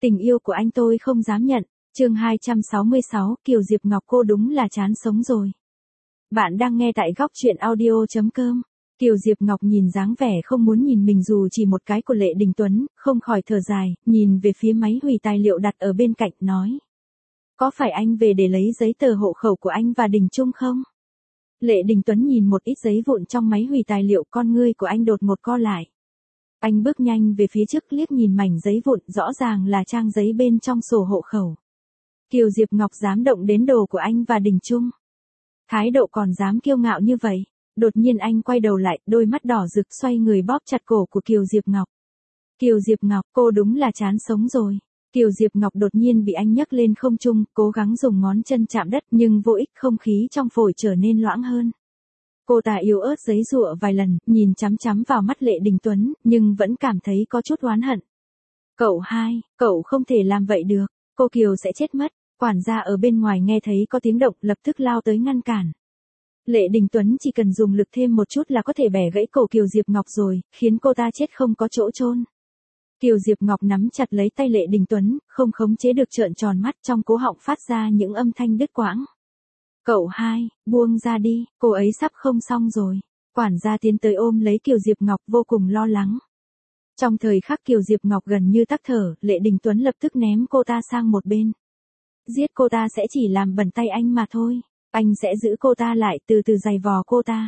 Tình yêu của anh tôi không dám nhận. Chương 266, Kiều Diệp Ngọc cô đúng là chán sống rồi. Bạn đang nghe tại góc truyện audio.com. Kiều Diệp Ngọc nhìn dáng vẻ không muốn nhìn mình dù chỉ một cái của Lệ Đình Tuấn, không khỏi thở dài, nhìn về phía máy hủy tài liệu đặt ở bên cạnh, nói. Có phải anh về để lấy giấy tờ hộ khẩu của anh và Đình Trung không? Lệ Đình Tuấn nhìn một ít giấy vụn trong máy hủy tài liệu, con ngươi của anh đột ngột co lại. Anh bước nhanh về phía trước, liếc nhìn mảnh giấy vụn, rõ ràng là trang giấy bên trong sổ hộ khẩu. Kiều Diệp Ngọc dám động đến đồ của anh và Đình Trung. Thái độ còn dám kiêu ngạo như vậy. Đột nhiên anh quay đầu lại, đôi mắt đỏ rực xoay người bóp chặt cổ của Kiều Diệp Ngọc. Kiều Diệp Ngọc, cô đúng là chán sống rồi. Kiều Diệp Ngọc đột nhiên bị anh nhấc lên không trung, cố gắng dùng ngón chân chạm đất nhưng vô ích, không khí trong phổi trở nên loãng hơn. Cô ta yếu ớt giãy giụa vài lần, nhìn chằm chằm vào mắt Lệ Đình Tuấn, nhưng vẫn cảm thấy có chút oán hận. Cậu hai, cậu không thể làm vậy được, cô Kiều sẽ chết mất. Quản gia ở bên ngoài nghe thấy có tiếng động, lập tức lao tới ngăn cản. Lệ Đình Tuấn chỉ cần dùng lực thêm một chút là có thể bẻ gãy cổ Kiều Diệp Ngọc rồi, khiến cô ta chết không có chỗ chôn. Kiều Diệp Ngọc nắm chặt lấy tay Lệ Đình Tuấn, không khống chế được trợn tròn mắt, trong cổ họng phát ra những âm thanh đứt quãng. Cậu hai, buông ra đi, cô ấy sắp không xong rồi. Quản gia tiến tới ôm lấy Kiều Diệp Ngọc, vô cùng lo lắng. Trong thời khắc Kiều Diệp Ngọc gần như tắc thở, Lệ Đình Tuấn lập tức ném cô ta sang một bên. Giết cô ta sẽ chỉ làm bẩn tay anh mà thôi. Anh sẽ giữ cô ta lại, từ từ giày vò cô ta.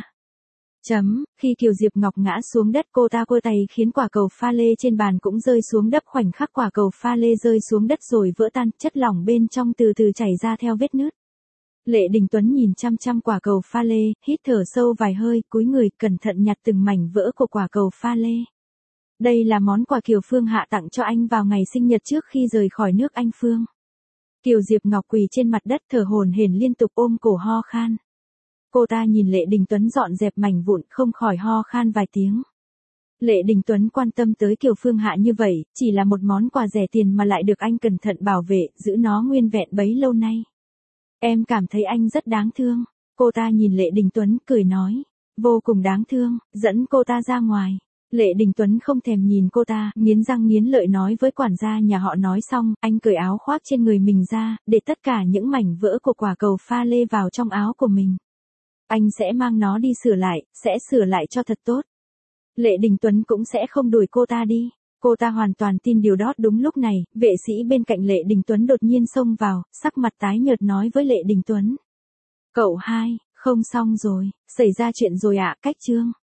Khi Kiều Diệp Ngọc ngã xuống đất, cô ta cua tay khiến quả cầu pha lê trên bàn cũng rơi xuống đất. Khoảnh khắc quả cầu pha lê rơi xuống đất rồi vỡ tan, chất lỏng bên trong từ từ chảy ra theo vết nứt. Lệ Đình Tuấn nhìn chăm chăm quả cầu pha lê, hít thở sâu vài hơi, cúi người cẩn thận nhặt từng mảnh vỡ của quả cầu pha lê. Đây là món quà Kiều Phương Hạ tặng cho anh vào ngày sinh nhật trước khi rời khỏi nước Anh Phương. Kiều Diệp Ngọc quỳ trên mặt đất thở hổn hển liên tục, ôm cổ ho khan. Cô ta nhìn Lệ Đình Tuấn dọn dẹp mảnh vụn, không khỏi ho khan vài tiếng. Lệ Đình Tuấn quan tâm tới Kiều Phương Hạ như vậy, chỉ là một món quà rẻ tiền mà lại được anh cẩn thận bảo vệ, giữ nó nguyên vẹn bấy lâu nay. Em cảm thấy anh rất đáng thương. Cô ta nhìn Lệ Đình Tuấn, cười nói. Vô cùng đáng thương, dẫn cô ta ra ngoài. Lệ Đình Tuấn không thèm nhìn cô ta, nghiến răng nghiến lợi nói với quản gia nhà họ. Nói xong, anh cởi áo khoác trên người mình ra, để tất cả những mảnh vỡ của quả cầu pha lê vào trong áo của mình. Anh sẽ mang nó đi sửa lại, sẽ sửa lại cho thật tốt. Lệ Đình Tuấn cũng sẽ không đuổi cô ta đi. Cô ta hoàn toàn tin điều đó. Đúng lúc này, vệ sĩ bên cạnh Lệ Đình Tuấn đột nhiên xông vào, sắc mặt tái nhợt nói với Lệ Đình Tuấn. Cậu hai, không xong rồi, xảy ra chuyện rồi ạ. Cách chương.